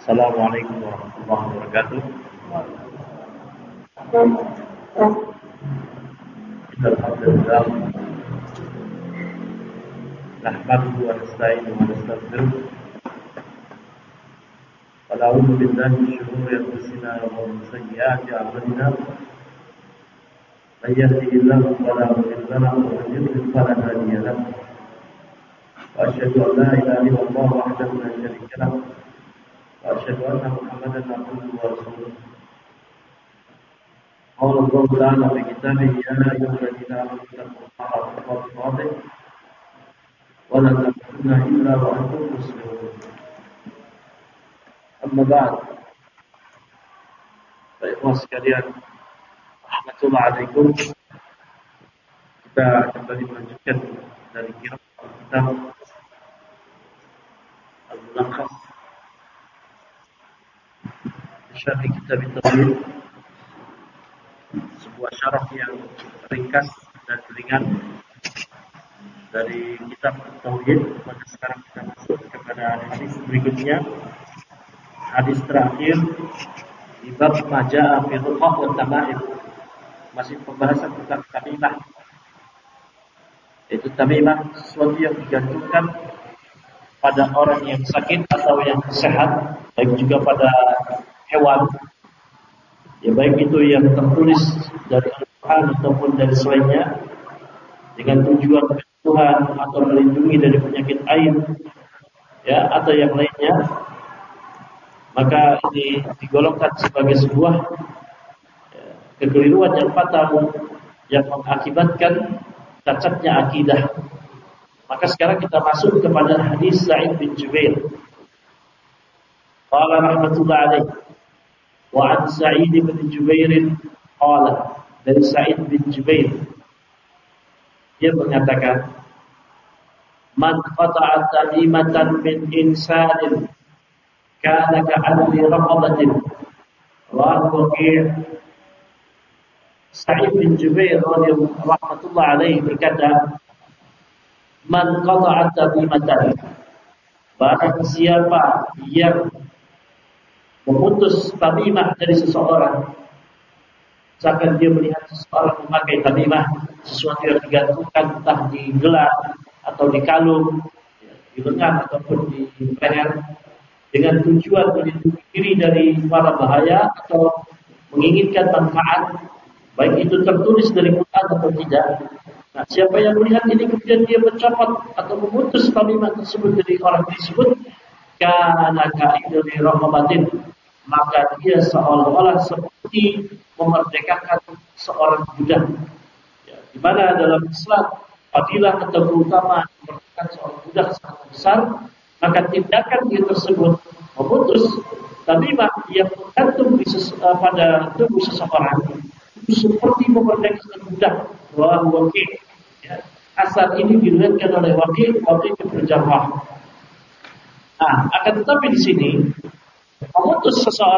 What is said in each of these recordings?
Assalamualaikum warahmatullahi wabarakatuh. Alhamdulillah. Nahmaduhu wa nasta'inuhu wa nastaghfiruh. Wa na'udzu billahi min shururi anfusina wa min sayyiati a'malina. May yahdihillahu fala mudilla lahu wa man yudlil fala hadiya lahu. Wa asyhadu an la ilaha illallah wahdahu la syarika lahu. وأشهد أن محمدا عبده ورسوله. قال الله تعالى في كتابه يا أيها الذين آمنوا اتقوا الله حق تقاته ولا تموتن إلا وأنتم مسلمون. أما بعد, ikhwan sekalian, rahmatullahi. Kita kembali melanjutkan dari kitab Al-Mulakhas Syarh Kitab Tauhid, sebuah syarah yang ringkas dan ringan dari kitab Tauhid. Maka sekarang kita masuk kepada hadis berikutnya, hadis terakhir di bab Maja'a fi Ruqah wa Tama'im. Masih pembahasan tentang tamimah. Itu tamimah sesuatu yang digantungkan pada orang yang sakit atau yang sehat, baik juga pada hewan, ya baik itu yang tertulis dari Al-Quran ataupun dari selainnya, dengan tujuan kebutuhan atau melindungi dari penyakit air, ya atau yang lainnya, maka ini digolongkan sebagai sebuah kekeliruan yang fatal yang mengakibatkan cacatnya akidah. Maka sekarang kita masuk kepada hadis Sa'id bin Jubair. Qala rahmatullahi alaihi. Wa an Sa'id bin Jubair qala, dari Sa'id bin Jubair dia mengatakan, man qata'a tamimatan min insanin kana ka'anni raqabatin. Rawahu Waqi'. Sa'id bin Jubair radhiyallahu rahmatullahi alaihi berkata, man qata'a tamimatan, barang siapa yang memutus tamimah dari seseorang, misalkan dia melihat seseorang memakai tamimah, sesuatu yang digantungkan entah di gelang atau di kalung, di lengan ataupun di leher, dengan tujuan melindungi diri dari para bahaya atau menginginkan manfaat, baik itu tertulis dari Quran atau tidak. Nah, siapa yang melihat ini kemudian dia mencopot atau memutus tamimah tersebut dari orang tersebut, kana ka'idul rahmatin, maka dia seolah-olah seperti memerdekakan seorang budak. Ya, di mana dalam Islam fadilah atau keutamaan memerdekakan seorang budak sangat besar, maka tindakan dia tersebut memutus tamimah yang tergantung pada tubuh seseorang itu seperti memerdekakan budak. Rawahu Waqi'. Ya, asal ini diriwayatkan oleh Waqi' bin Jarrah. Nah, akan tetapi di sini memutus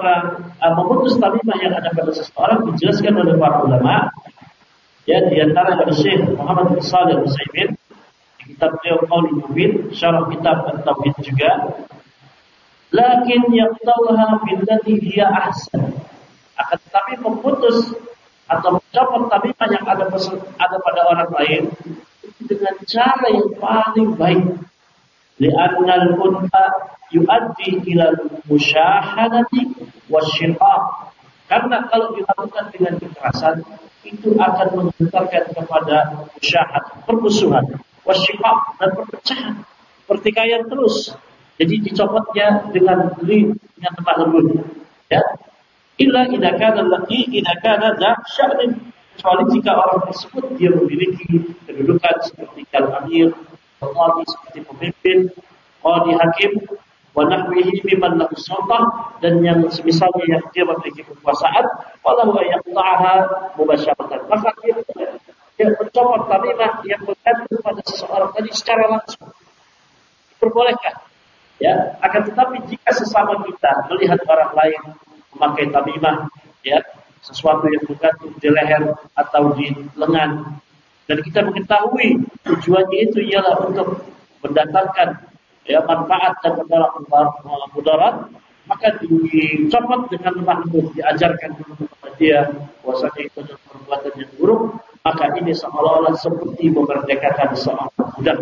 tamimah yang ada pada seseorang dijelaskan oleh para ulama, ya di antara dari Syekh Muhammad bin Shalih Al-Utsaimin di kitab beliau Qaulul Mubin, syarah kitab At-Tauhid juga. Lakin yaqta'uha billati hiya ahsan. Akan tetapi memutus atau mencopot tamimah yang ada pada orang lain dengan cara yang paling baik. Li'annal unta yu'addi ila musyahadati wasyiqaq. Karena kalau dilakukan dengan kekerasan itu akan mengantarkan kepada musyahad, permusuhan, wasyiqaq, dan perpecahan, pertikaian terus. Jadi dicopotnya dengan lemah lembut, ya. Illa idza kana za sya'nin, kecuali jika orang tersebut dia memiliki kedudukan seperti al-amir, qadi, seperti pemimpin, qadi, hakim, wa nahwihi mimman lahu sultah, dan yang semisalnya yang dia memiliki kekuasaan, walau yaqta'aha mubasyaratan, maka dia mencopot tamimah yang bergantung pada seseorang tadi secara langsung, diperbolehkan. Ya, akan tetapi jika sesama kita melihat orang lain memakai tamimah, ya, sesuatu yang bergantung di leher atau di lengan, dan kita mengetahui tujuannya itu ialah untuk mendatangkan, ya, manfaat dan menolak mudarat, maka dicopot dengan lemah lembut, diajarkan dulu kepada dia bahwasanya itu adalah perbuatan yang buruk, maka ini seolah-olah seperti memerdekakan seorang budak.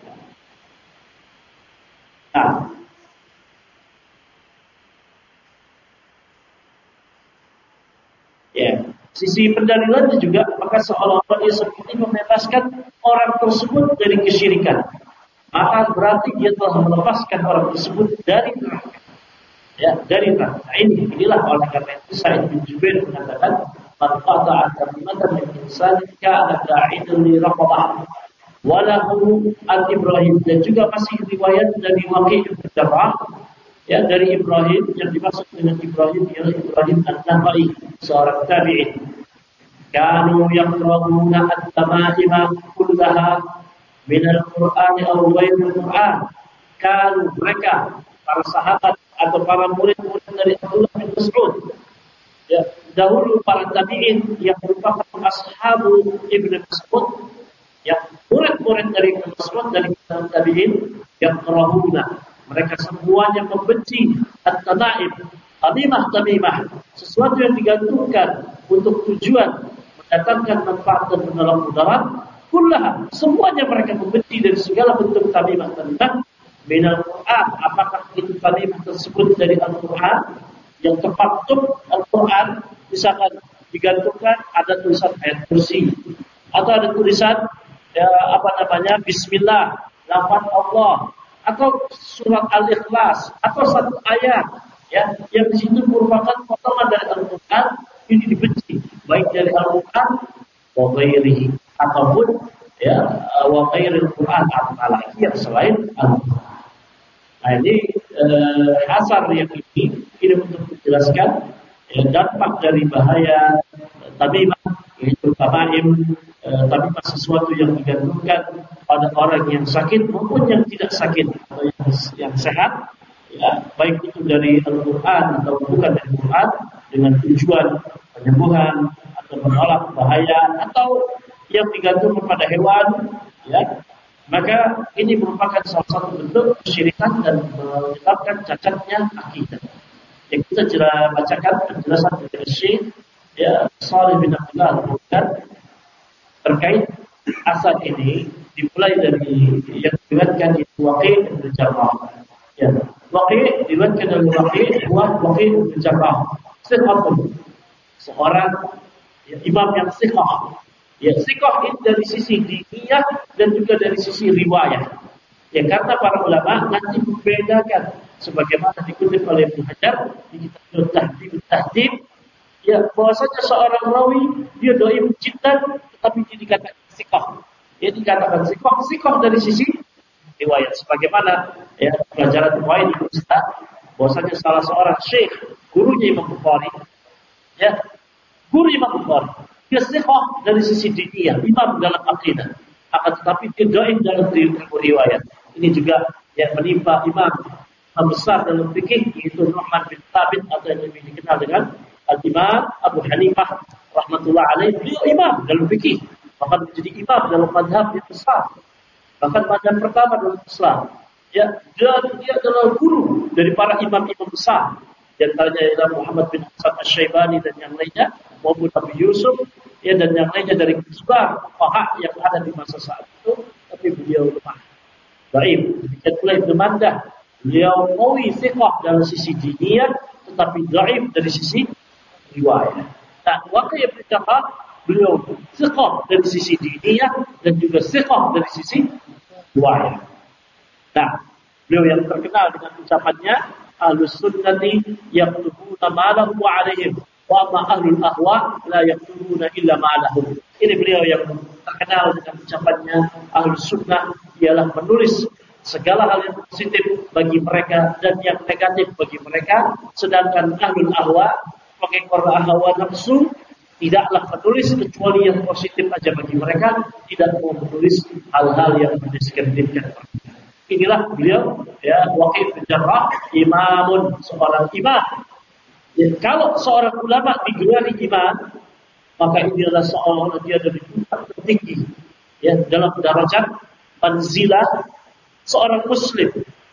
Nah, ya, sisi pendalilannya juga maka seolah-olah dia seperti membebaskan orang tersebut dari kesyirikan. Maka berarti dia telah melepaskan orang tersebut dari neraka. Ya, dari neraka. Nah, inilah oleh karena itu Sa'id bin Jubair mengatakan, "Man qata'a kalimatan min insanin kana da'idan li raqabah." Walahu al-Ibrahim, dan juga masih riwayat dari Waqi' bin Jarrah, ya, dari Ibrahim, yang dimaksud dengan Ibrahim ialah Ibrahim an-Nakhai, seorang tabi'in. Kanu yaqra'una at-tama'ima kullaha min al-Qur'an aw ghairil Qur'an. Kanu, mereka para sahabat atau para murid-murid dari Abdullah bin Mas'ud, ya, dahulu para tabi'in yang merupakan ashabu Ibnu Mas'ud, ya, murid-murid dari Ibnu Mas'ud dari tabi'in, yang kerahuna, mereka semuanya membenci at-tama'im, tamimah, sesuatu yang digantungkan untuk tujuan mendatangkan manfaat dan menolong mudarat. Kullaha, semuanya mereka membenci dari segala bentuk tamimah minal Quran. Apakah itu tamimah tersebut dari Al-Quran yang terpaktub Al-Quran, misalkan digantungkan ada tulisan ayat kursi, atau ada tulisan Bismillah, lafaz Allah, atau surat Al-Ikhlas, atau satu ayat, ya, yang di situ merupakan potongan dari Al-Quran, ini dibenci baik dari Al-Quran wa ghairihi, ataupun ya wa ghairil Quran, apalagi yang selain Al-Quran. Nah, ini asar yang ini untuk menjelaskan dampak dari bahaya tamimah, yaitu tamimah sesuatu yang digantungkan pada orang yang sakit maupun yang tidak sakit atau yang sehat, ya, baik itu dari Al-Quran atau bukan dari Al-Quran, dengan tujuan penyembuhan atau menolak bahaya, atau yang digantungkan pada hewan, ya, maka ini merupakan salah satu bentuk kesyirikan dan menyebabkan cacatnya akidah. Yang kita bacakan penjelasan dari Syekh, ya, Shalih bin Abdullah Al-Bukhari terkait asal ini, dimulai dari yang diriwayatkan di Waqi' bin Jarrah. Ya, Waqi' diriwayatkan dari Waqi' bin Jarrah, seorang ya, imam yang siqah. Ya, siqah ini dari sisi diniyah dan juga dari sisi riwayat. Ya, kata para ulama nanti membedakan sebagaimana dikutip oleh Ibnu Hajar di kitab Tahdhib, ya, bahwasanya seorang rawi dia dhaif jiddan tetapi dia dikatakan siqah. Ya, dikatakan siqah dari sisi riwayat. Sebagaimana ya pelajaran riwayat di Ustaz, bahwasanya salah seorang syekh, gurunya Imam Bukhari, ya, guru Imam Bukhari, dia siqah dari sisi diniyah, imam dalam akidah, akan tetapi dia dhaif dalam riwayat. Ini juga yang menimpa imam besar dalam fikih, yaitu Nu'man bin Thabit, atau yang lebih dikenal dengan Al-Imam Abu Hanifah rahmatullah alaih. Beliau imam dalam fikih, bahkan menjadi imam dalam mazhab yang besar, bahkan mazhab pertama dalam Islam. Ya, dan dia adalah guru dari para imam-imam besar, di antaranya ialah Muhammad bin Hasan Asy-Syaibani dan yang lainnya, maupun Abu Yusuf, ya, dan yang lainnya dari kibar fuqaha yang ada di masa saat itu, tapi beliau lemah, dhaif. Demikian pula Ibnu Mandah, beliau qawi thiqah dalam sisi diniyah, tetapi dhaif dari sisi riwayat. Nah, Waqi' bin Jarrah, beliau thiqah dari sisi diniyah dan juga thiqah dari sisi riwayat. Nah, beliau yang terkenal dengan ucapannya, Ahlus Sunnati yaktubuna ma lahu wa 'alaihim, wa ma ahlul ahwa la yaktubuna illa ma lahum. Ini beliau yang terkenal dengan ucapannya, Ahlus Sunnah ialah menulis segala hal yang positif bagi mereka dan yang negatif bagi mereka, sedangkan ahlul ahwa, pengekor hawa nafsu, tidaklah menulis kecuali yang positif aja bagi mereka, tidak mau menulis hal-hal yang mendiskreditkan mereka. Inilah beliau, ya, Waqi' bin Jarrah, imamun, seorang imam. Ya, kalau seorang ulama digelari imam, maka ini adalah seorang dia dari tingkat tertinggi, ya, dalam derajat manzilah seorang muslim.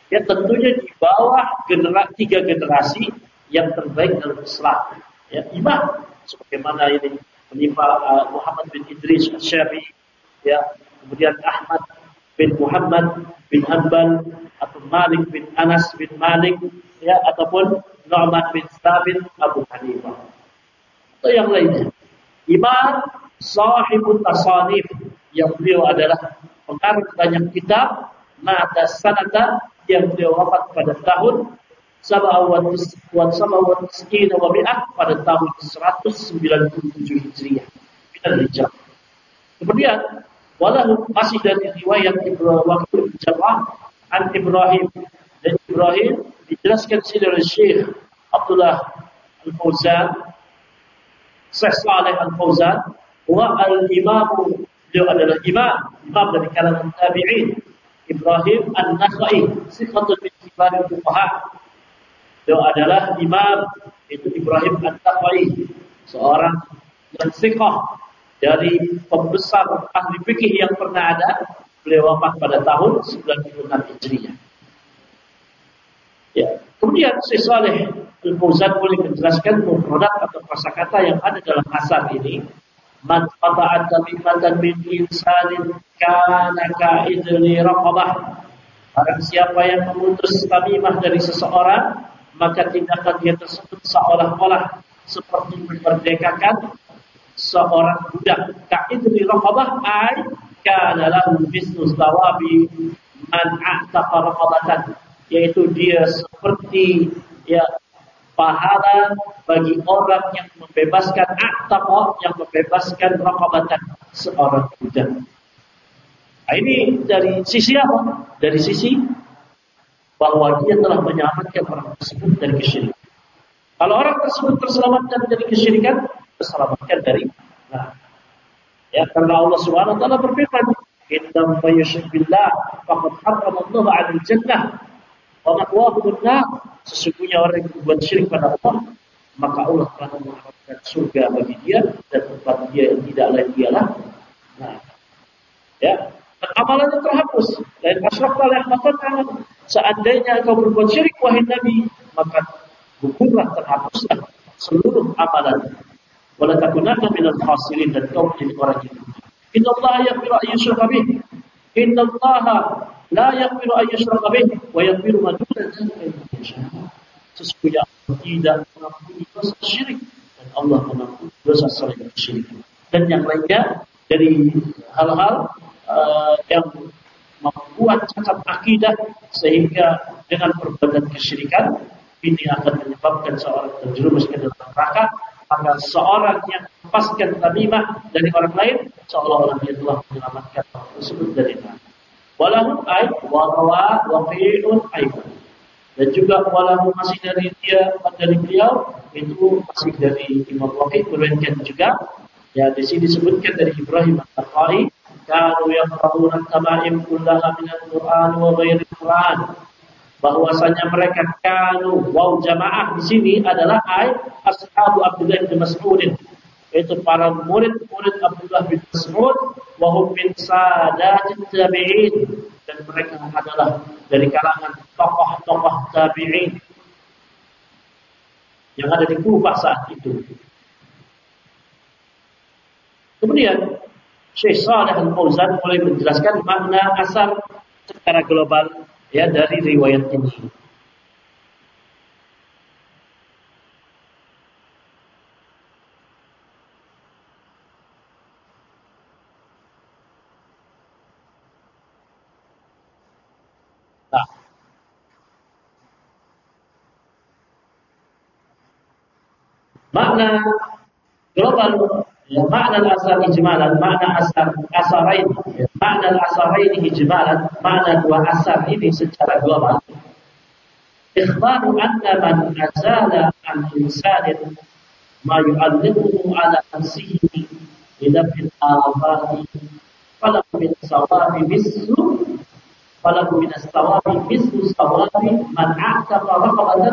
Ya tentunya di bawah tiga generasi yang terbaik dalam Islam. Ya, imam sebagaimana ini menimpa Muhammad bin Idris Asy-Syafi'i, ya, kemudian Ahmad bin Muhammad bin Hanbal atau Malik bin Anas bin Malik, ya, ataupun Nu'man bin Thabit Abu Hanifah atau yang lainnya. Imam sahibul tasanif yang beliau adalah pengarang banyak kitab, mata sanata yang beliau wafat pada tahun 97 wa mi'ah pada tahun 197 Hijriah. Hijrah. Kemudian walau masih dari riwayat Wakil Jarrah an Ibrahim, dan Ibrahim dijelaskan oleh Syekh Abdullah Al-Fauzan, Syekh Saleh Al-Fauzan, wa al-imam, beliau adalah imam dari kalangan tabi'in, Ibrahim An-Nakhai, siqatul min kibaril fuqaha. Beliau adalah imam, itu Ibrahim An-Nakhai, seorang yang siqah dari pembesar ahli fikih yang pernah ada. Beliau wafat pada tahun 96 Hijriah. Ya. Kemudian Syekh Saleh Al-Fauzan boleh menjelaskan mufradat atau kosakata yang ada dalam asar ini. Man qata'a tamimatan min insanin kana ka'idli raqabah. Barang siapa yang memutus tamimah dari seseorang, maka tindakan dia tersebut seolah-olah seperti memerdekakan seorang budak. Ka'idli raqabah ay kana lahu mislu thawabi man a'taqa raqabatan, yaitu dia seperti, ya, pahala bagi orang yang membebaskan a'taqa, yang membebaskan raqabatan, seorang budak. Nah, ini dari sisi apa? Dari sisi bahwa dia telah menyelamatkan orang tersebut dari kesyirikan. Kalau orang tersebut terselamatkan dari kesyirikan, terselamatkan dari, nah, ya, karena Allah Subhanahu wa taala berfirman, "Inna may yusyrik billah faqad harrama Allahu 'alal jannah wa ma'wahu an-nar." Sesungguhnya orang yang berbuat syirik pada Allah, maka Allah telah mengharamkan surga bagi dia, dan tempat dia yang tidak lain ialah, nah, ya, dan amalannya terhapus. Dan asyrakta la yahbatan. Seandainya engkau berbuat syirik wahai Nabi, maka gugurlah, terhapuslah seluruh amalan. Wala takunanna minal khasirin, dan kau menjadi orang yang rugi. Innallaha yaghfiru an yushraka bih. Innallaha la yaghfiru an yushraka bih wa yaghfiru ma duna dzalika liman yasha. Sesungguhnya Allah tidak mengampuni dosa syirik, dan Allah mengampuni dosa selain syirik. Dan yang lainnya dari hal-hal yang membuat cacat akidah, sehingga dengan perbuatan kesyirikan ini akan menyebabkan seorang terjerumus ke dalam neraka. Maka seorang yang melepaskan tamimah dari orang lain, seolah-olah dia telah menyelamatkan orang tersebut dari neraka. Walahu ay warawa waqi'un aidan. Dan juga walahu masih dari beliau, itu masih dari Imam Waqi' berwetkan juga. Ya, di sini disebutkan dari Ibrahim An-Nakhai, kanu yaqra'una at-tama'im kullaha min al-Qur'an wa ghairi al-Qur'an. Bahwasanya mereka kanu, waw jamaah di sini adalah ashabu Abdullah bin Mas'ud, yaitu para murid-murid Abdullah bin Mas'ud, wa hum min sadatit tabi'in, dan mereka adalah dari kalangan tokoh-tokoh tabi'in yang ada di Kufah saat itu. Kemudian Syekh Shalih Al-Fauzan mulai menjelaskan makna asar secara global, ya, dari riwayat ini. Nah, makna global, ya, makna al-asar ijmalan, makna asarain, ya, makna al-asarain ijmalan, makna dua asar ini secara global. Ikhbaru anna man azala an insanin ma yu'allimuhu ala nafsihi bidafil afati falahu min sawabi sawabi man a'taqa raqabatan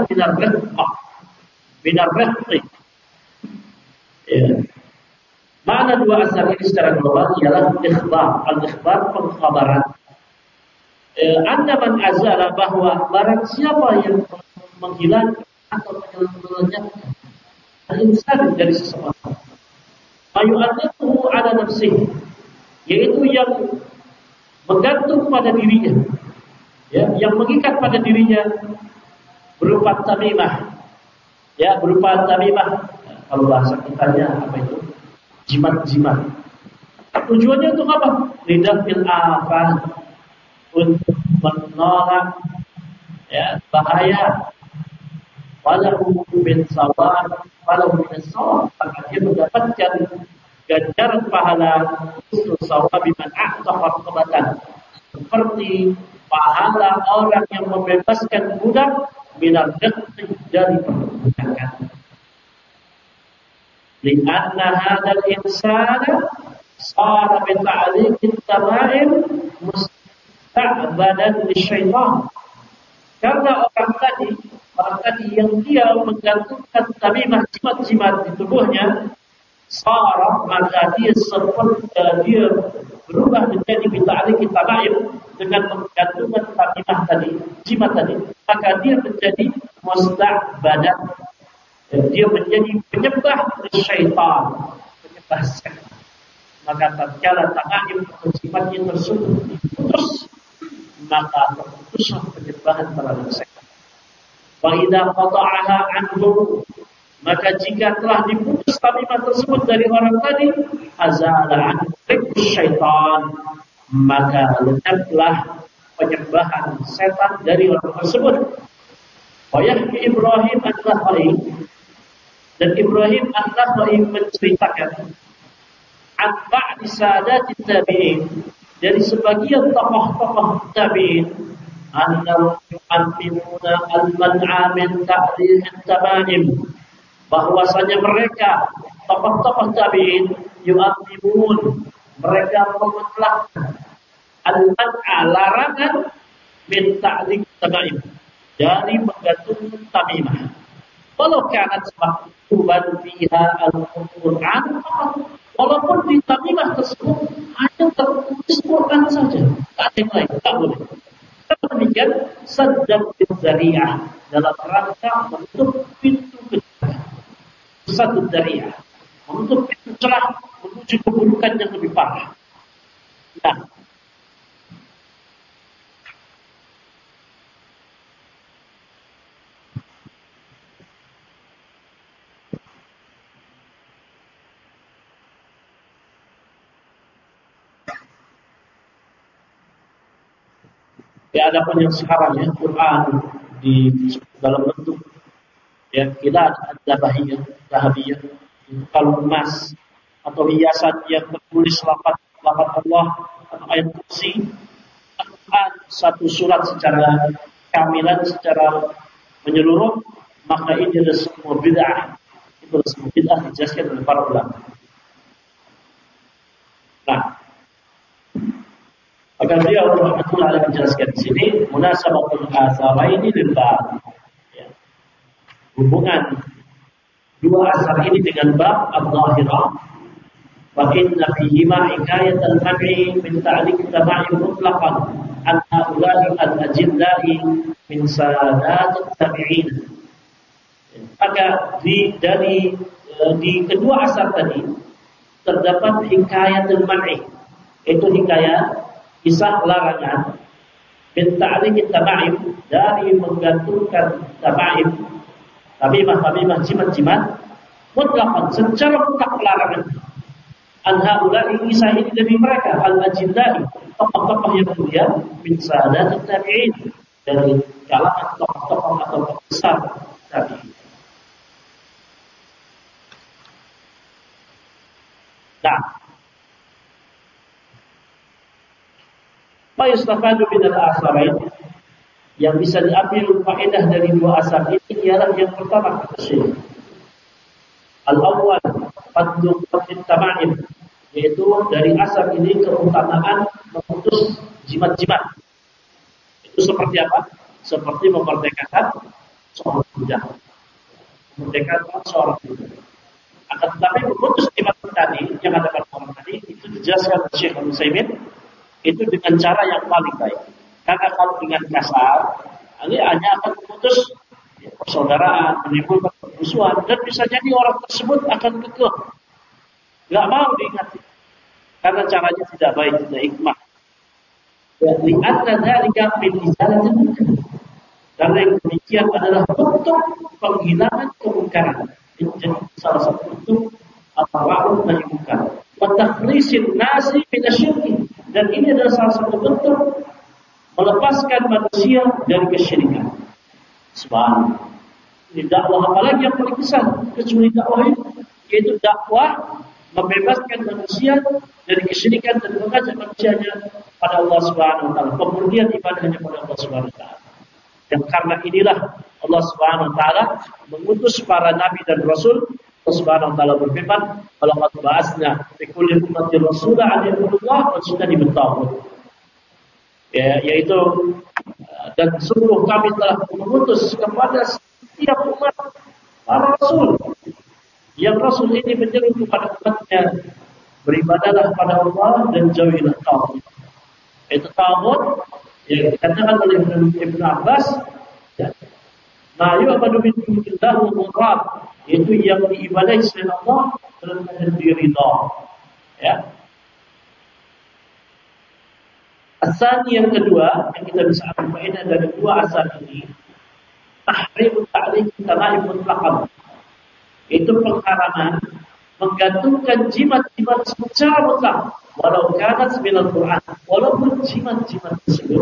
minar riqq. Ya. Makna dua asar ini secara global ialah ikhbar. Al-ikhbar, pengkhabaran. Anda man azala, bahwa barang siapa yang menghilangkan atau melenyapkan al-insan dari seseorang, mayu'alliquhu ala nafsihi, yaitu yang menggantung pada dirinya, ya, yang mengikat pada dirinya berupa tamimah, ya, berupa tamimah. Kalau bahasa kitanya apa itu? Jimat-jimat. Tujuannya untuk apa? Lidafil afan, untuk menolak, ya, bahaya. Walahu min sawab, walahu min sawab, maka dia mendapatkan ganjaran pahala usul sawabi man a'taqa raqabatan, seperti pahala orang yang membebaskan budak minar riqi, dari perbudakan. Lianna hadzal insana sara bi ta'liqit tama'im musta'badan lisyaitan. Karena orang tadi yang dia menggantungkan tamimah, jimat-jimat di tubuhnya, sara, maka dia seperti dia berubah menjadi bita'liqit tama'im, dengan menggantungkan tamimah tadi, jimat tadi, maka dia menjadi musta'badan, dia menjadi penyembah syaitan, penyembah setan. Maka tatkala tama'im atau jimatnya tersebut diputus, maka terputuslah penyembahan terhadap setan. Wa idza qata'aha anhu, maka jika telah diputus tamimah tersebut dari orang tadi, azala anhu syaitan, maka lenyaplah penyembahan setan dari orang tersebut. Wa yahki Ibrahim an-Nakha'i, dan Ibrahim an-Nakha'i menceritakan an ba'di sadati tabi'in, dari sebagian tokoh-tokoh tabi'in, annahum yu'ammimuna al-man'a min ta'lil at-tama'im, bahwasanya mereka tokoh-tokoh tabi'in yu'ammimun, mereka memutlakkan al-man'a, larangan, min ta'lil at-tama'im, dari menggantungkan tamimah, walau kanat maktuban fiha al-Qur'an, walaupun di tamimah tersebut hanya tertulis Quran saja, tak ada yang lain, tak boleh. Demikian saddaq dzari'ah, dalam rangka menutup pintu kejahatan, satu dzari'ah, menutup pintu celah menuju keburukan yang lebih parah. Nah, ya, ada pun yang sekarang, ya, Quran di dalam bentuk, ya, kita ada dahabiyah, kalau emas atau hiasan yang tertulis lafaz Allah atau ayat kursi, Quran satu surat secara kamilan, secara menyeluruh, maka ini adalah semua bid'ah. Itu adalah semua bid'ah dijelaskan oleh para ulama. Nah, maka beliau rahmatullah alaihi menjelaskan di sini munasabatul asaraini lil bab, ya, hubungan dua asar ini dengan bab al-zahirah, wa inna fihi ma hikayat al-man'i min ta'liq taba'i mutlaqan an haula'i al-ajilla'i min sadat at-tabi'in. Maka di kedua asar tadi terdapat hikayat al-man'i, itu hikayat, kisah larangan, min ta'liq tama'im, dari menggantungkan tama'im, tamimah, jimat-jimat, mutlaqan, secara mutlak larangan, an haula'i, kisah ini dari mereka, al-ajillahi, tokoh-tokoh yang mulia, min sadat tabi'in, dari kalangan tokoh-tokoh atau besar tabi'in. Nah, ma yustafadu min al-asarain, yang bisa diambil faedah dari dua asar ini ialah yang pertama, kata Syekh, al-awwal fadlu tama'im, yaitu dari asar ini keutamaan memutus jimat-jimat. Itu seperti apa? Seperti memerdekakan seorang budak. Memerdekakan seorang budak. Akan tetapi memutus jimat tadi yang ada pada orang tadi, itu dijelaskan oleh Syekh Al-Utsaimin, itu dengan cara yang paling baik. Karena kalau dengan kasar, ini hanya akan memutus persaudaraan, menimbulkan permusuhan, dan bisa jadi orang tersebut akan kekeh, nggak mau diingati, karena caranya tidak baik, tidak hikmah. Ya, lihatlah dari min izalatil munkar. Karena yang demikian adalah bentuk penghilangan kemungkaran. Ini jadi salah satu bentuk at-ta'awun nahi munkar. Wa takhlisin nasi minasyirki. Dan ini adalah salah satu bentuk melepaskan manusia dari kesyirikan. Subhanallah. Ini dakwah apalagi yang paling besar kecuali dakwah ini, yaitu dakwah membebaskan manusia dari kesyirikan dan mengajak manusianya pada Allah Subhanahu wa taala, pemurnian ibadahnya pada Allah Subhanahu wa taala. Dan karena inilah Allah Subhanahu wa taala mengutus para nabi dan rasul. Allah Subhanahu wa taala berfirman, "Walaqad ba'atsna fi kulli ummatin rasulan an ya'budullaha wa yajtanibu at-taghut." Ya, yaitu dan sungguh kami telah mengutus kepada setiap umat para rasul. Yang rasul ini menyeru kepada umatnya, beribadahlah pada Allah dan jauhilah taghut. Itu taghut yang dikatakan oleh Ibnu Abbas, ya, ma yu'badu min dunillah wa murad, yaitu yang diibadahi selain Allah dalam keadaan diridha. Ya. Asal yang kedua yang kita bisa ambil faedah dari dua asal ini, tahrim ta'liq tama'im mutlaqan, itu pengharaman menggantungkan jimat-jimat secara mutlak walau kanat minal Quran, walaupun jimat-jimat tersebut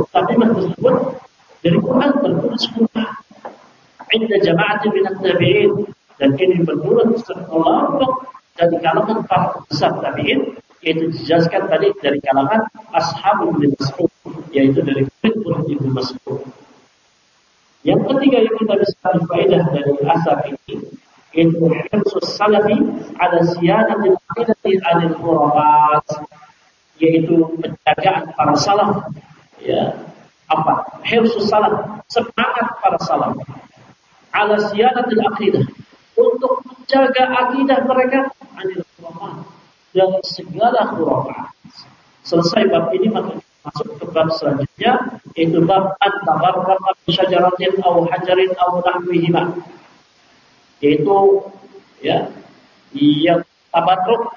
dari Quran bertulis Quran. Inda jama'atin minat tabi'in, dan ini menurut kelompok dari kalangan para besar tabi'in, yaitu dijelaskan tadi dari kalangan ashabul bin Mas'ud, yaitu dari murid Ibnu Mas'ud. Yang ketiga yang kita bisa ambil faedah dari asar ini, yaitu hirsus salafi ala siyanatil aqidati anil khurafat, yaitu penjagaan para salaf, ya, hirsus salaf, semangat para salaf ala siyanatil aqidah, untuk menjaga akidah mereka anil khurafat, dari segala khurafat. Selesai bab ini, maka masuk ke bab selanjutnya, yaitu bab at-tabarruq bi syajaratin aw hajarin aw nahwihima, yaitu ya yang tabarruk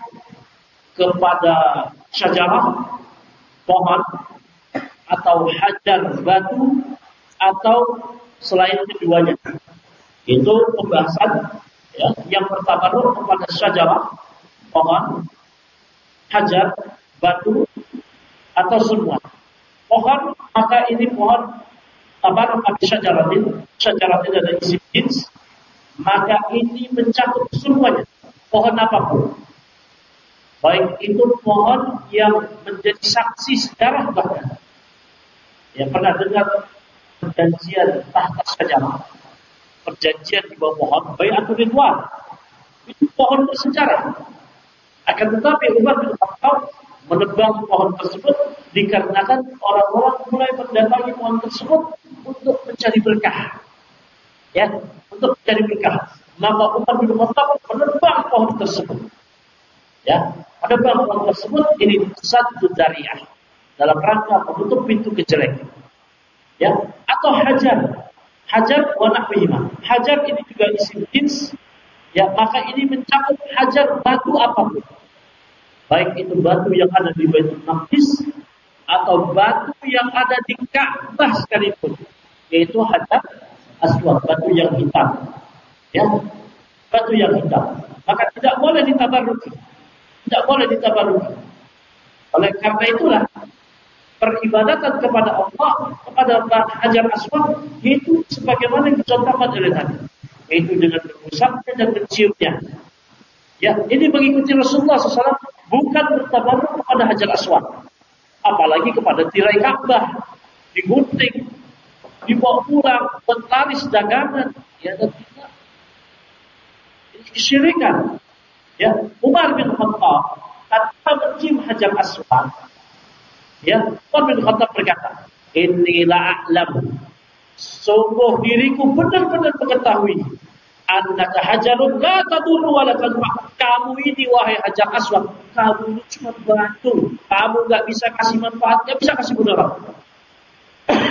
kepada syajarah, pohon, atau hajar, batu, atau selain keduanya. Itu pembahasan ya, yang bertabarruk kepada syajarah, pohon, hajar, batu, atau semua pohon, maka ini pohon tabarruk kepada syajaratin ada isim jins, maka ini mencakup semuanya, pohon apapun, baik itu pohon yang menjadi saksi sejarah, bahkan ya pernah dengar perjanjian tahta syajarah, perjanjian di bawah pohon, bai'atul ridwan, itu pohon bersejarah. Akan tetapi Umar bin Khattab menebang pohon tersebut dikarenakan orang-orang mulai mendatangi pohon tersebut untuk mencari berkah. Ya, untuk mencari berkah. Maka Umar bin Khattab menebang pohon tersebut. Ya, menebang pohon tersebut ini satu dariah dalam rangka menutup pintu kejelekan. Ya, atau hajar wa nahwihima. Hajar ini juga isim jins. Ya, maka ini mencakup hajar, batu apapun. Baik itu batu yang ada di Baitul Maqdis atau batu yang ada di Ka'bah sekalipun, yaitu hajar aswad, batu yang hitam. Ya, batu yang hitam. Maka tidak boleh ditabarruki. Tidak boleh ditabarruki. Oleh karena itulah peribadatan kepada Allah, kepada hajar aswad, yaitu sebagaimana yang dicontohkan oleh tadi, yaitu dengan mengusapnya dan menciumnya. Ya, ini mengikuti Rasulullah SAW, bukan bertabarruk kepada hajar aswad, apalagi kepada tirai Ka'bah, digunting, dibawa pulang, berlaris dagangan, ya, dan tidak. Ini kesyirikan. Ya, Umar bin Khattab tanpa mencium hajar aswad, ya, Umar bin Khattab berkata, "Inni la'alam, sungguh diriku benar-benar mengetahui, annaka hajarun la tadurru wa la tanfa'. Kamu ini wahai hajar aswad, kamu ini cuma batu, kamu enggak bisa kasih manfaat, enggak bisa kasih mudarat."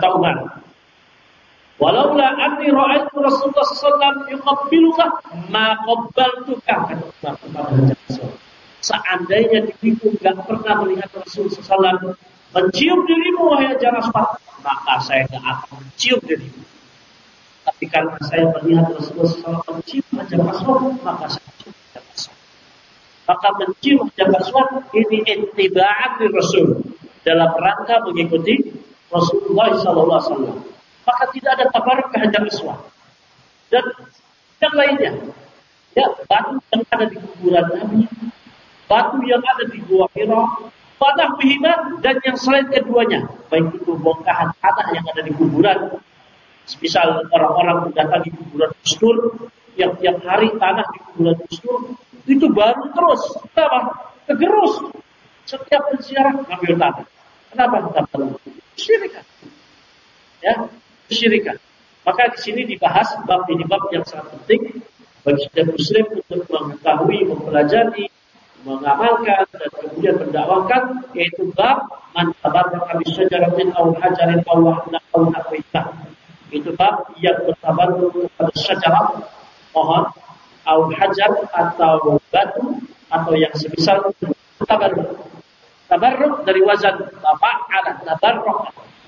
Kata Umar, walaula anni ra'aitu Rasulullah sallallahu alaihi wasallam yuqabbiluka ma qabbaltuka. Kata Umar, seandainya diriku enggak pernah melihat Rasulullah sallallahu alaihi wasallam mencium dirimu wahai Hajar Aswad, maka saya enggak akan mencium dirimu. Tapi karena saya melihat Rasulullah SAW mencium Hajar Aswad, maka saya mencium Hajar Aswad. Maka mencium Hajar Aswad ini ittiba'an li Rasul, dalam rangka mengikuti Rasulullah SAW. Maka tidak ada tabarruk ke Hajar Aswad. Dan yang lainnya, ya, batu yang ada di kuburan Nabi, batu yang ada di Gua Hira, wadah bihima, dan yang selain keduanya, baik itu bongkahan tanah yang ada di kuburan. Misal orang-orang mendatangi kuburan Gus Dur, yang tiap hari tanah di kuburan Gus Dur itu baru terus, kenapa? Kegerus. Setiap berziarah ngambil tanah. Kenapa kita perlu? Kesyirikan. Ya, kesyirikan. Maka di sini dibahas bab ini, bab yang sangat penting bagi setiap muslim untuk mengetahui, mempelajari, mengamalkan dan kemudian mendakwakan, yaitu bab man tabarraka bi syajaratin aw hajarin aw nahwihah. Itu bab yang bertabarruk kepada syajarah, pohon, atau hajar, atau batu, atau yang semisal tabarruk. Tabarruk dari wazan fa'ala, tabarruk.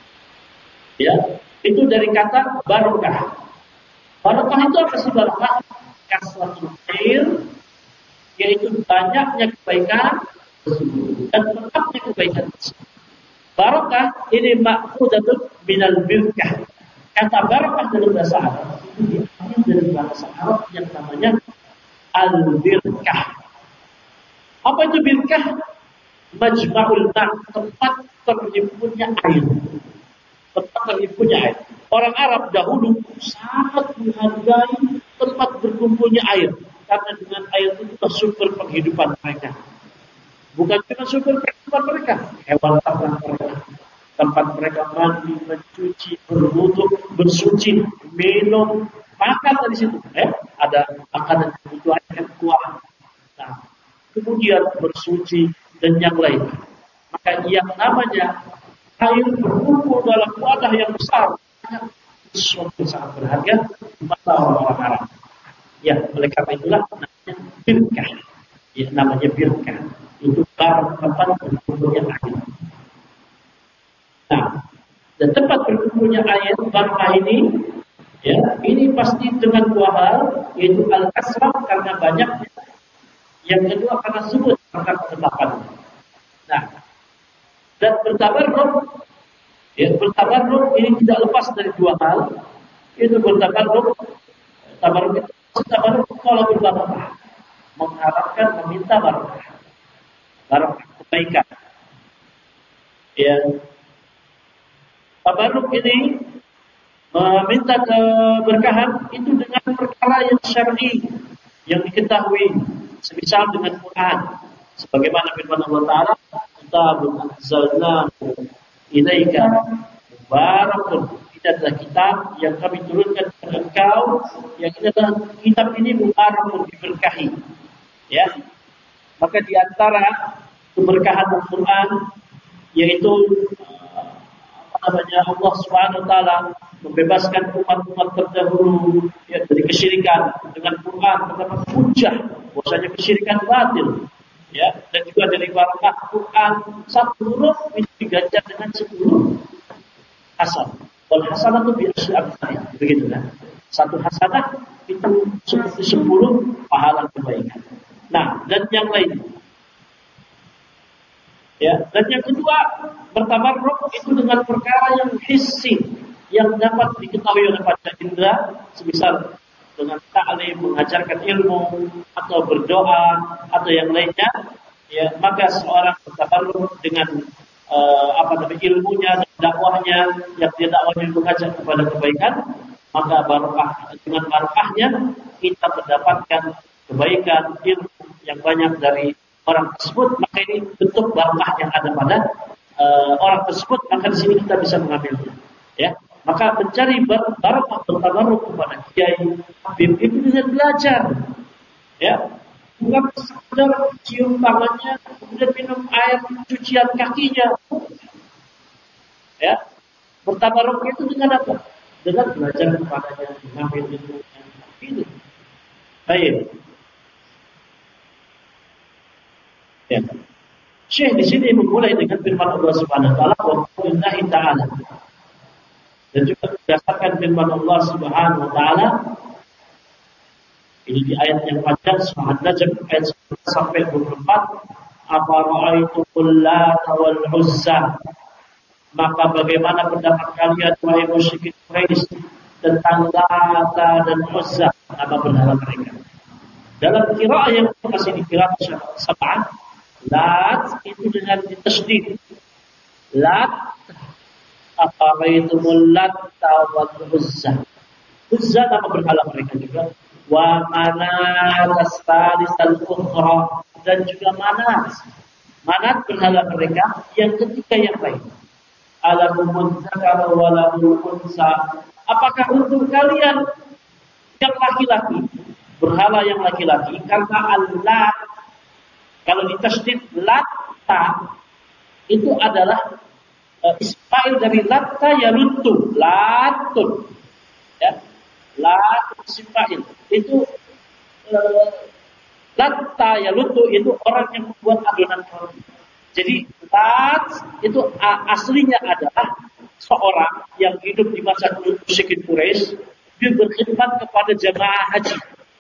Ya, itu dari kata barokah. Barokah itu apa sih barokah? Kasratul khair, yaitu banyaknya kebaikan dan tetapnya kebaikan. Barokah ini ma'khudatun minal birkah. Kata barakah dalam bahasa Arab itu diambil dari bahasa Arab yang namanya al-birkah. Apa itu birkah? Majma'ul ma', tempat terhimpunnya air. Tempat terhimpunnya air. Orang Arab dahulu sangat menghargai tempat berkumpulnya air, karena dengan air itu sumber penghidupan mereka. Bukan cuma sumber penghidupan mereka, hewan ternak mereka. Tempat mereka mandi, mencuci, berwudu, bersuci, minum, makan dari situ. Ada makanan kebutuhan yang kuat. Nah, kemudian bersuci dan yang lain. Maka yang namanya air berkumpul dalam wadah yang besar, sesuatu yang sangat berharga di mata orang-orang Arab. Ya, oleh karena itulah namanya birkah. Ya, namanya birkah. Itu tempat berkumpulnya air. Nah, dan tempat berkumpulnya air barokah ini, ya, ini pasti dengan dua hal, yaitu al-kasrah karena banyaknya, yang kedua karena subut karena ketetapan. Nah, dan bertabarruk, ya, bertabarruk ini tidak lepas dari dua hal, yaitu bertabarruk, tabarruk kalau berbarokah, mengharapkan, meminta barokah, barokah kebaikan. Ya. Tabarruk ini meminta keberkahan itu dengan perkara yang syar'i, yang diketahui, semisal dengan Quran, sebagaimana firman Allah Taala, "Kitabun anzalnahu ilaika mubarakun." Ini adalah kitab yang kami turunkan kepada engkau, yang ini adalah kitab ini mubarakun, diberkahi. Ya, maka di antara keberkahan Al-Quran yaitu Allah Subhanahu wa taala membebaskan umat-umat terdahulu, ya, dari kesyirikan dengan Quran, terdapat hujjah bahwasanya kesyirikan batil, ya, dan juga dari barakah Quran, satu huruf itu diganjar dengan 10 hasan. Wal hasanatu bi asyri amsalih, begitu kan? Satu hasanah itu seperti 10 pahala kebaikan. Nah, dan yang lain. Ya, dan yang kedua, bertabarruk itu dengan perkara yang hissi, yang dapat diketahui oleh panca indera, semisal dengan ta'lim, mengajarkan ilmu, atau berdoa, atau yang lainnya. Ya, maka seorang bertabarruk dengan ilmunya dan dakwahnya, yang dia dakwahnya mengajak kepada kebaikan, maka barokah, dengan barokahnya kita mendapatkan kebaikan, ilmu yang banyak dari orang tersebut, maka ini bentuk barokah yang ada pada orang tersebut, maka di sini kita bisa mengambilnya. Ya, maka mencari barokah, bertabarruk kepada kiai, habib itu dengan belajar. Ya, bukan sekedar cium tangannya, kemudian minum air cucian kakinya. Ya, Bertabaruk itu dengan apa? Dengan belajar kepadanya, mengambil ilmunya. Ini. Baik. Ya. Syekh di sini memulai dengan firman Allah Subhanahu wa taala wa qulillahi ta'ala. Dan juga berdasarkan firman Allah Subhanahu wa taala ini di ayat yang panjang surah An-Najm ayat 11 sampai 24, apa ra'aitumul Lata wal Uzza, maka bagaimana pendapat kalian wahai musyrikin Quraisy tentang Lata dan Uzza, nama berhala mereka. Dalam qiraah yang masih dikira sab'ah, Lat itu dengan ditasydid. Lat Afaraitumul Latta wal Uzza. Uzza nama berhala mereka juga. Wa Manat as-salisal ukhra, dan juga Manat. Manat berhala mereka yang ketiga yang lain. Alakumul dzakara wa lahul unsa. Apakah untuk kalian yang laki-laki, berhala yang laki-laki, karena Allah kalau ditasydid Latta itu adalah ismail dari Latta yaluttu, Latun. Ya. Latun ismail. Itu Latta yaluttu itu orang yang membuat adonan roti. Jadi Lat itu aslinya adalah seorang yang hidup di masa musyrikin Quraisy, dia berkhidmat kepada jamaah haji.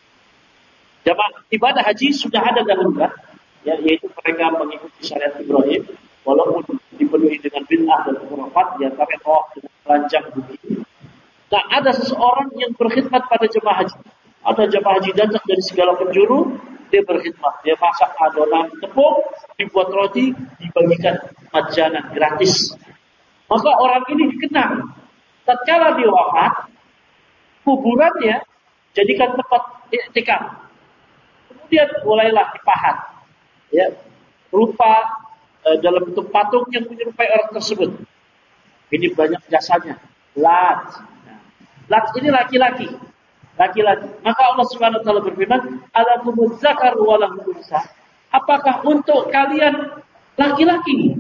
Jamaah ibadah haji sudah ada dahulu kan? Ya, yaitu mereka mengikuti syariat Ibrahim, walaupun dipenuhi dengan bid'ah dan khurafat, ya tapi tawaf dengan telanjang bumi. Nah, ada seseorang yang berkhidmat pada jemaah haji. Ada jemaah haji datang dari segala penjuru, dia berkhidmat. Dia masak adonan tepung, dibuat roti, dibagikan majanan gratis. Maka orang ini dikenal. Tatkala dia wafat, kuburannya jadikan tempat i'tikaf. Kemudian mulailah dipahat. Ya, rupa dalam bentuk patung yang menyerupai orang tersebut. Ini banyak jasanya. Lat. Lat ini laki-laki. Laki-laki. Maka Allah Subhanahu wa taala berfirman, "Alakumuz zakar wa lahul unsa." Apakah untuk kalian laki-laki?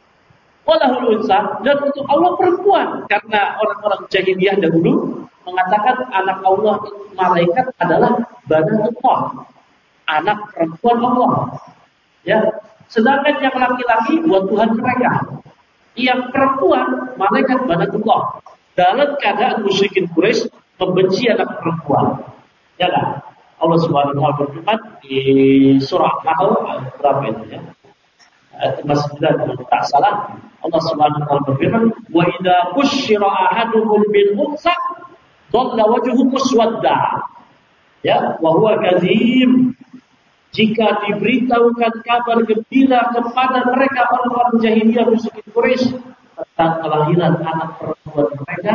Wa lahul unsa, dan untuk Allah perempuan. Karena orang-orang jahiliyah dahulu mengatakan anak Allah itu malaikat adalah banatullah. Anak perempuan Allah. Ya, sedangkan yang laki-laki buat Tuhan mereka. Yang perempuan malaikat banatullah. Dalam keadaan musyrikin Quraisy membenci anak perempuan. Ya kan? Allah Subhanahu wa taala berfirman di surah Nahl ayat berapa itu ya? Ayat 9 kalau tak salah. Allah Subhanahu wa taala berfirman, "Wa idza busyira ahaduhum bil unsa dhalla wajhuhu muswadda." Ya, wa huwa kadzim. Jika diberitahukan kabar gembira kepada mereka orang-orang jahiliyah musyrikin Quraisy tentang kelahiran anak perempuan mereka,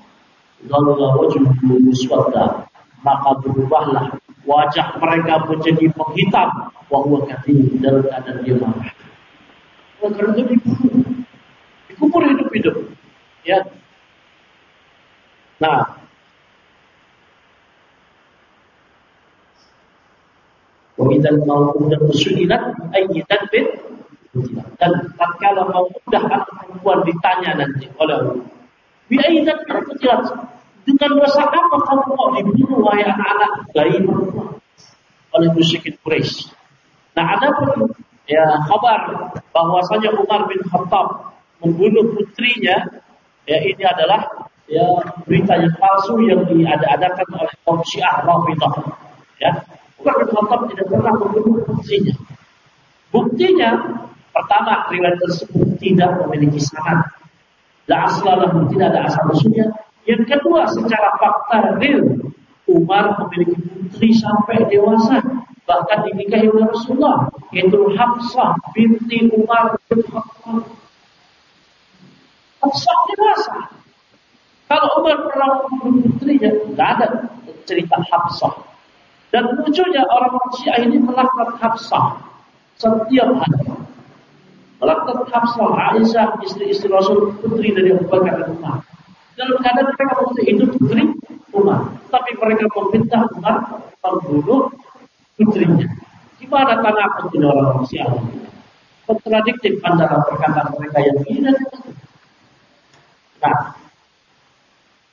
dhalla wajhuhu muswadda, maka berubahlah wajah mereka menjadi menghitam, wa huwa kadzim, dalam keadaan dia marah. Karena itu dikubur hidup-hidup. Ya. Nah, wabidan mau'udah su'ilat ayyi dhanbin, dan tatkala mau'udah anak perempuan ditanya nanti oleh Allah, bi ayyi dhanbin qutilat, dengan dosa apa kamu kok dibunuh wahai anak bayi perempuan oleh musyrikin Quraisy. Nah, ada pun ya kabar bahwasanya Umar bin Khattab membunuh putrinya, ya ini adalah ya berita yang palsu yang diada-adakan oleh kaum Syiah Rafidhah. Ya, Umar bin Khattab tidak pernah membunuh putrinya. Buktinya, pertama, riwayat tersebut tidak memiliki sanad. La aslalahu, tidak ada asal usulnya. Yang kedua, secara fakta real, Umar memiliki putri sampai dewasa, bahkan dinikahi oleh Rasulullah, yaitu Hafsah binti Umar bin Khattab. Hafsah dewasa. Kalau Umar pernah membunuh putrinya, tidak ada cerita Hafsah. Dan lucunya orang-orang Syiah ini melaknat Hafsah setiap hari. Melaknat Hafsah, Aisyah, istri-istri Rasul, putri dari Abu Bakar dan Umar. Dalam keadaan mereka masih hidup putri Umar, tapi mereka meminta Umar membunuh putrinya. Gimana tanah ini orang-orang Syiah? Kontradiktif antara perkataan mereka yang ini dan itu. Nah,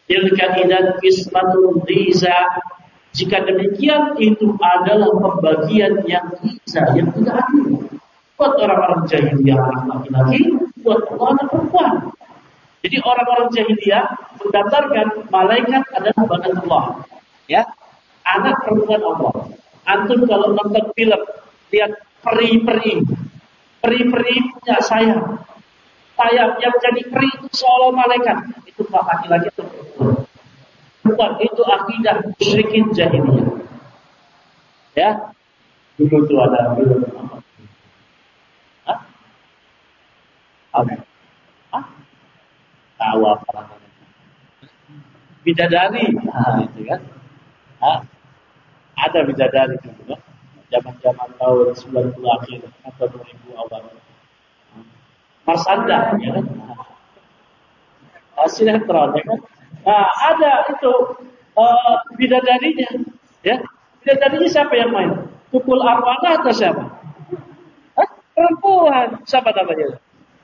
Tilka idan qismatun dhiza. Jika demikian itu adalah pembagian yang dhiza, yang tidak adil. Buat orang-orang jahiliyah anak laki-laki, buat Allah anak perempuan. Jadi orang-orang jahiliyah mendaftarkan malaikat adalah badan Allah, ya, anak perempuan Allah. Antum kalau nonton film lihat peri-peri punya sayap yang jadi peri itu seolah malaikat, itu laki-laki atau perempuan? Perempuan. Itu akidah musyrikin jahiliyah. Ya, dulu itu ada film apa? Tahu apa? Bidadari, itu kan? Ada bidadari dulu, ya. Zaman-zaman tahun 90 akhir atau 2000 awal. Marsanda, ya kan? Sinetron, ya kan? Nah, ada itu bidadarinya, ya. Bidadarinya siapa yang main? Tukul Arwana atau siapa? Perempuan. Siapa namanya?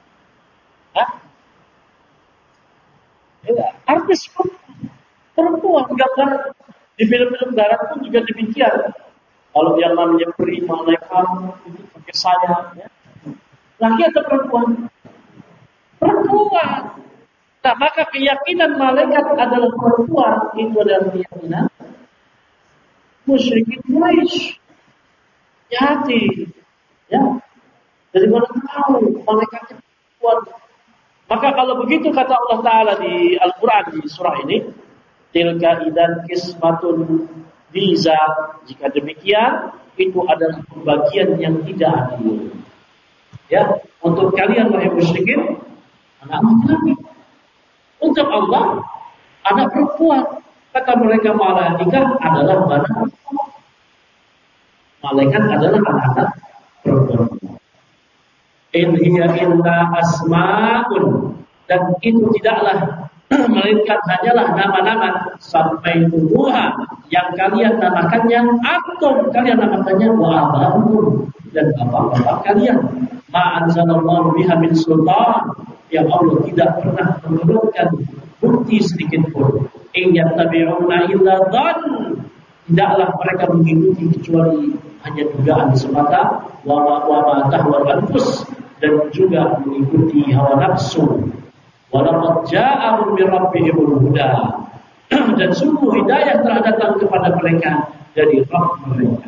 Ya, artis perempuan. Gambar di film-film barat pun juga demikian. Kalau yang namanya peri malaikat itu pakai sayap, ya. Laki atau perempuan? Perempuan. Nah, maka keyakinan malaikat adalah perempuan itu adalah keyakinan musyrikin Quraisy. Hati, ya. Dari mana tahu malaikatnya perempuan? Maka kalau begitu kata Allah Ta'ala di Al-Quran di surah ini, tilka idan qismatun dhiza. Jika demikian, itu adalah pembagian yang tidak adil. Ya, untuk kalian wahai musyrikin, anak laki-laki. Untuk Allah, anak perempuan. Kata mereka malaikat adalah anak. Malaikat adalah anak-anak perempuan. In hiya illa asma'un, dan itu tidaklah melainkan hanyalah nama-nama sampai tubuha yang kalian namakannya, atau kalian namakannya wa'abakum, dan bapak-bapak kalian. Ma'anzalallahu biha min sultan, yang Allah tidak pernah menurunkan bukti sedikit pun. In yattabi'una illa dhann, tidaklah mereka mengikuti kecuali hanya dugaan semata, wa ma tahwa anfus, dan juga mengikuti hawa nafsu. Walaqad ja'ahum min rabbihimul huda, dan sungguh hidayah telah datang kepada mereka dari Rabb mereka.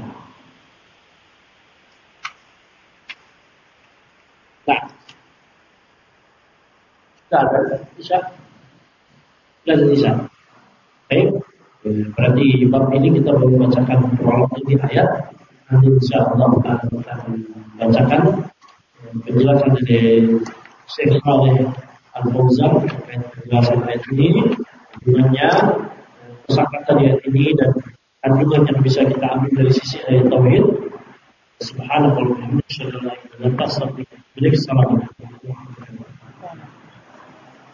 Nah, bisa baik. Berarti bab ini kita baru bacakan prolog di ayat. Nanti insyaallah kita akan bacakan penjelasan dari Syekh Saleh Al-Fauzan terkait penjelasan ayat ini, hubungannya kosakata di ayat ini dan kandungan yang bisa kita ambil dari sisi ayat tauhid. Subhanallah wa bihamdihi, asyhadu an la ilaha illa anta, astaghfiruka wa atubu ilaik.